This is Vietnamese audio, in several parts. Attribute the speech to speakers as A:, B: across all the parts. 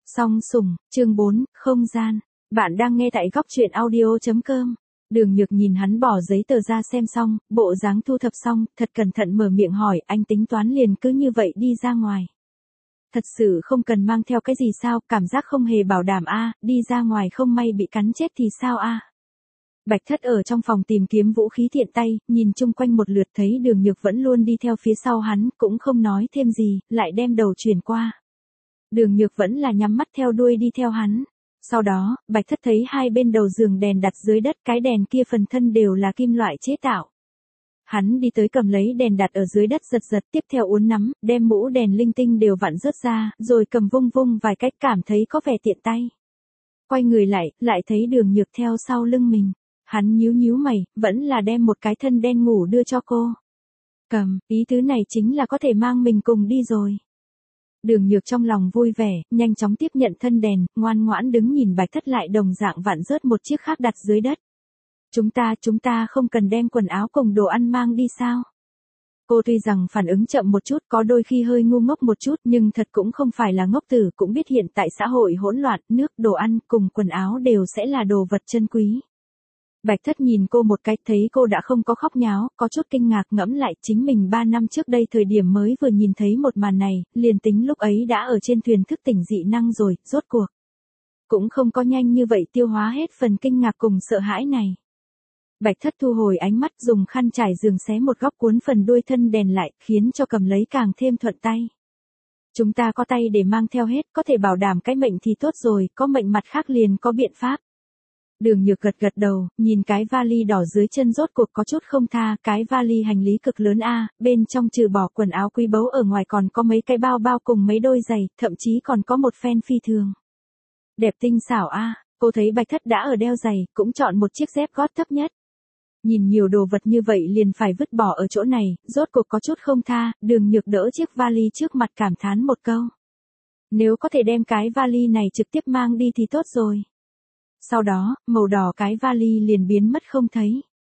A: Song sủng, chương 4, không gian. Bạn đang nghe tại góc truyện audio.com. Đường Nhược nhìn hắn bỏ giấy tờ ra xem xong, bộ dáng thu thập xong, thật cẩn thận mở miệng hỏi, anh tính toán liền cứ như vậy đi ra ngoài. Thật sự không cần mang theo cái gì sao, cảm giác không hề bảo đảm a, đi ra ngoài không may bị cắn chết thì sao a? Bạch Thất ở trong phòng tìm kiếm vũ khí tiện tay, nhìn chung quanh một lượt thấy Đường Nhược vẫn luôn đi theo phía sau hắn, cũng không nói thêm gì, lại đem đầu chuyển qua. Đường Nhược vẫn là nhắm mắt theo đuôi đi theo hắn. Sau đó, Bạch Thất thấy hai bên đầu giường đèn đặt dưới đất, cái đèn kia phần thân đều là kim loại chế tạo. Hắn đi tới cầm lấy đèn đặt ở dưới đất giật giật, tiếp theo uốn nắm, đem mũ đèn linh tinh đều vặn rớt ra, rồi cầm vung vung vài cách cảm thấy có vẻ tiện tay. Quay người lại thấy Đường Nhược theo sau lưng mình. Hắn nhíu nhíu mày, vẫn là đem một cái thân đen ngủ đưa cho cô. Cầm, ý tứ này chính là có thể mang mình cùng đi rồi. Đường Nhược trong lòng vui vẻ, nhanh chóng tiếp nhận thân đèn, ngoan ngoãn đứng nhìn Bạch Thất lại đồng dạng vặn rớt một chiếc khác đặt dưới đất. Chúng ta không cần đem quần áo cùng đồ ăn mang đi sao? Cô tuy rằng phản ứng chậm một chút, có đôi khi hơi ngu ngốc một chút, nhưng thật cũng không phải là ngốc tử, cũng biết hiện tại xã hội hỗn loạn, nước, đồ ăn cùng quần áo đều sẽ là đồ vật chân quý. Bạch Thất nhìn cô một cái, thấy cô đã không có khóc nháo, có chút kinh ngạc, ngẫm lại chính mình 3 năm trước đây thời điểm mới vừa nhìn thấy một màn này, liền tính lúc ấy đã ở trên thuyền thức tỉnh dị năng rồi, rốt cuộc. Cũng không có nhanh như vậy tiêu hóa hết phần kinh ngạc cùng sợ hãi này. Bạch Thất thu hồi ánh mắt, dùng khăn trải giường xé một góc cuốn phần đuôi thân đèn lại, khiến cho cầm lấy càng thêm thuận tay. Chúng ta có tay để mang theo hết, có thể bảo đảm cái mệnh thì tốt rồi, có mệnh mặt khác liền có biện pháp. Đường Nhược gật đầu, nhìn cái vali đỏ dưới chân rốt cuộc có chút không tha, cái vali hành lý cực lớn a, bên trong trừ bỏ quần áo quý báu ở ngoài còn có mấy cái bao cùng mấy đôi giày, thậm chí còn có một phen phi thường. Đẹp tinh xảo a, cô thấy Bạch Thất đã ở đeo giày, cũng chọn một chiếc dép gót thấp nhất. Nhìn nhiều đồ vật như vậy liền phải vứt bỏ ở chỗ này, rốt cuộc có chút không tha, Đường Nhược đỡ chiếc vali trước mặt cảm thán một câu. Nếu có thể đem cái vali này trực tiếp mang đi thì tốt rồi. Sau đó, màu đỏ cái vali liền biến mất không thấy.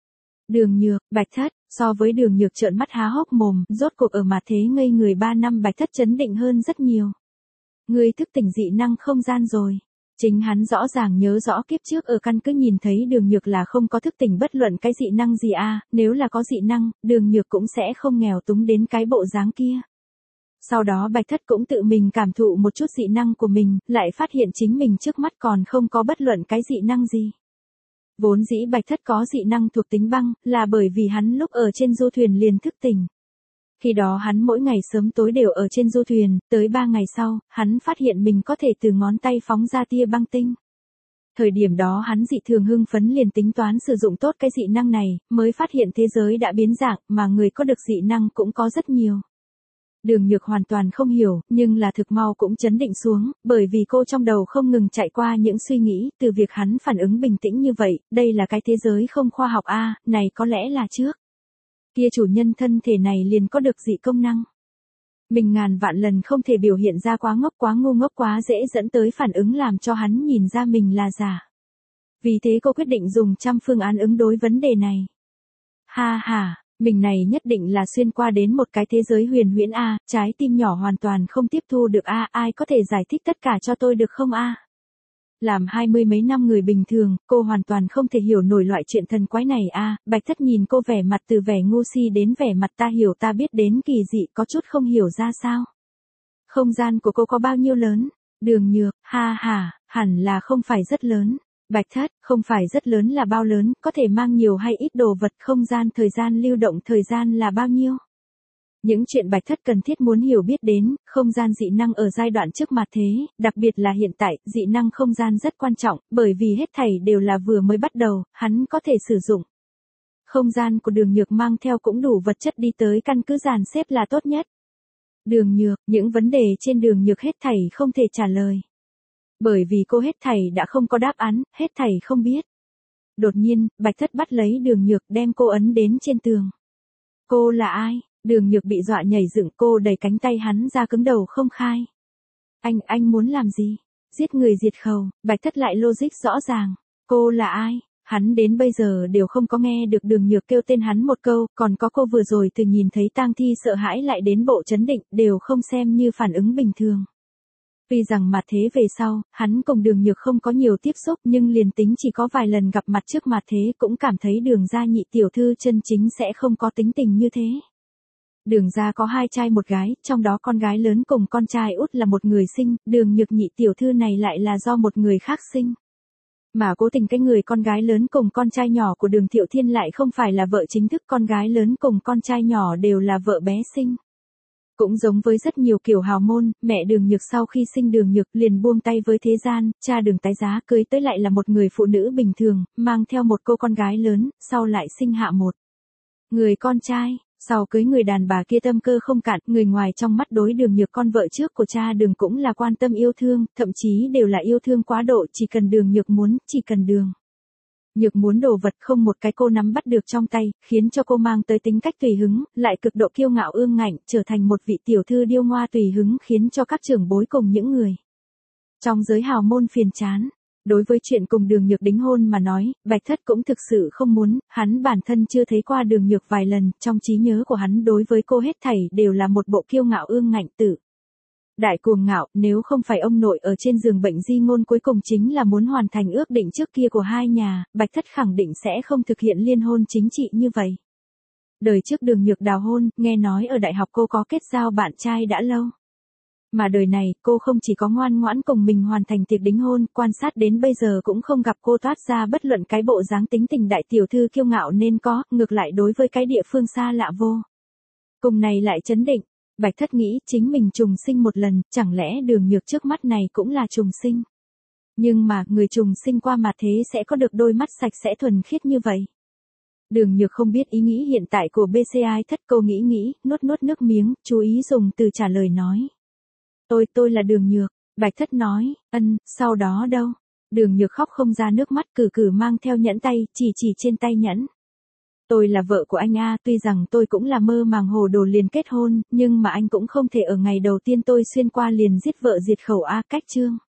A: Đường Nhược, Bạch Thất, so với Đường Nhược trợn mắt há hốc mồm, rốt cuộc ở mặt thế ngây người 3 năm Bạch Thất chấn định hơn rất nhiều. Người thức tỉnh dị năng không gian rồi. Chính hắn rõ ràng nhớ rõ kiếp trước ở căn cứ nhìn thấy Đường Nhược là không có thức tỉnh bất luận cái dị năng gì a, nếu là có dị năng, Đường Nhược cũng sẽ không nghèo túng đến cái bộ dáng kia. Sau đó Bạch Thất cũng tự mình cảm thụ một chút dị năng của mình, lại phát hiện chính mình trước mắt còn không có bất luận cái dị năng gì. Vốn dĩ Bạch Thất có dị năng thuộc tính băng, là bởi vì hắn lúc ở trên du thuyền liền thức tỉnh. Khi đó hắn mỗi ngày sớm tối đều ở trên du thuyền, tới 3 ngày sau, hắn phát hiện mình có thể từ ngón tay phóng ra tia băng tinh. Thời điểm đó hắn dị thường hưng phấn liền tính toán sử dụng tốt cái dị năng này, mới phát hiện thế giới đã biến dạng, mà người có được dị năng cũng có rất nhiều. Đường Nhược hoàn toàn không hiểu, nhưng là thực mau cũng chấn định xuống, bởi vì cô trong đầu không ngừng chạy qua những suy nghĩ, từ việc hắn phản ứng bình tĩnh như vậy, đây là cái thế giới không khoa học a, này có lẽ là trước. Kia chủ nhân thân thể này liền có được dị công năng. Mình ngàn vạn lần không thể biểu hiện ra quá ngốc quá ngu ngốc quá dễ dẫn tới phản ứng làm cho hắn nhìn ra mình là giả. Vì thế cô quyết định dùng 100 phương án ứng đối vấn đề này. Ha, mình này nhất định là xuyên qua đến một cái thế giới huyền huyễn a, trái tim nhỏ hoàn toàn không tiếp thu được a, ai có thể giải thích tất cả cho tôi được không a? Làm 20 mấy năm người bình thường, cô hoàn toàn không thể hiểu nổi loại chuyện thần quái này a. Bạch Thất nhìn cô vẻ mặt từ vẻ ngu si đến vẻ mặt ta hiểu ta biết đến kỳ dị, có chút không hiểu ra sao. Không gian của cô có bao nhiêu lớn? Đường Nhược, hẳn là không phải rất lớn. Bạch Thất, không phải rất lớn là bao lớn, có thể mang nhiều hay ít đồ vật, không gian thời gian lưu động thời gian là bao nhiêu? Những chuyện Bạch Thất cần thiết muốn hiểu biết đến, không gian dị năng ở giai đoạn trước mặt thế, đặc biệt là hiện tại, dị năng không gian rất quan trọng, bởi vì hết thảy đều là vừa mới bắt đầu, hắn có thể sử dụng. Không gian của Đường Nhược mang theo cũng đủ vật chất đi tới căn cứ dàn xếp là tốt nhất. Đường Nhược, những vấn đề trên Đường Nhược hết thảy không thể trả lời. Bởi vì cô hết thảy đã không có đáp án, hết thảy không biết. Đột nhiên, Bạch Thất bắt lấy Đường Nhược đem cô ấn đến trên tường. Cô là ai? Đường Nhược bị dọa nhảy dựng, cô đẩy cánh tay hắn ra cứng đầu không khai. Anh muốn làm gì? Giết người diệt khẩu. Bạch Thất lại logic rõ ràng. Cô là ai? Hắn đến bây giờ đều không có nghe được Đường Nhược kêu tên hắn một câu, còn có cô vừa rồi từ nhìn thấy tang thi sợ hãi lại đến bộ chấn định, đều không xem như phản ứng bình thường. Tuy rằng mặt thế về sau, hắn cùng Đường Nhược không có nhiều tiếp xúc nhưng liền tính chỉ có vài lần gặp mặt trước mặt thế cũng cảm thấy Đường gia nhị tiểu thư chân chính sẽ không có tính tình như thế. Đường gia có 2 trai 1 gái, trong đó con gái lớn cùng con trai út là một người sinh, Đường Nhược nhị tiểu thư này lại là do một người khác sinh. Mà cố tình cái người con gái lớn cùng con trai nhỏ của Đường Thiệu Thiên lại không phải là vợ chính thức, con gái lớn cùng con trai nhỏ đều là vợ bé sinh. Cũng giống với rất nhiều kiểu hào môn, mẹ Đường Nhược sau khi sinh Đường Nhược liền buông tay với thế gian, cha Đường tái giá cưới tới lại là một người phụ nữ bình thường, mang theo một cô con gái lớn, sau lại sinh hạ một người con trai. Sau cưới người đàn bà kia tâm cơ không cạn, người ngoài trong mắt đối Đường Nhược con vợ trước của cha Đường cũng là quan tâm yêu thương, thậm chí đều là yêu thương quá độ, chỉ cần Đường Nhược muốn, chỉ cần Đường Nhược muốn đồ vật không một cái cô nắm bắt được trong tay, khiến cho cô mang tới tính cách tùy hứng, lại cực độ kiêu ngạo ương ngạnh, trở thành một vị tiểu thư điêu ngoa tùy hứng khiến cho các trưởng bối cùng những người trong giới hào môn phiền chán. Đối với chuyện cùng Đường Nhược đính hôn mà nói, Bạch Thất cũng thực sự không muốn, hắn bản thân chưa thấy qua Đường Nhược vài lần, trong trí nhớ của hắn đối với cô hết thảy đều là một bộ kiêu ngạo ương ngạnh tử. Đại cuồng ngạo, nếu không phải ông nội ở trên giường bệnh di ngôn cuối cùng chính là muốn hoàn thành ước định trước kia của hai nhà, Bạch Thất khẳng định sẽ không thực hiện liên hôn chính trị như vậy. Đời trước Đường Nhược đào hôn, nghe nói ở đại học cô có kết giao bạn trai đã lâu. Mà đời này, cô không chỉ có ngoan ngoãn cùng mình hoàn thành tiệc đính hôn, quan sát đến bây giờ cũng không gặp cô toát ra bất luận cái bộ dáng tính tình đại tiểu thư kiêu ngạo nên có, ngược lại đối với cái địa phương xa lạ vô cùng này lại chấn định. Bạch Thất nghĩ chính mình trùng sinh một lần, chẳng lẽ Đường Nhược trước mắt này cũng là trùng sinh. Nhưng mà, người trùng sinh qua mà thế sẽ có được đôi mắt sạch sẽ thuần khiết như vậy. Đường Nhược không biết ý nghĩ hiện tại của BCI Thất, cô nghĩ, nuốt nước miếng, chú ý dùng từ trả lời nói. Tôi là Đường Nhược, Bạch Thất nói, sau đó đâu? Đường Nhược khóc không ra nước mắt, cử mang theo nhẫn tay, chỉ trên tay nhẫn. Tôi là vợ của anh a, tuy rằng tôi cũng là mơ màng hồ đồ liền kết hôn, nhưng mà anh cũng không thể ở ngày đầu tiên tôi xuyên qua liền giết vợ diệt khẩu a, cách chương.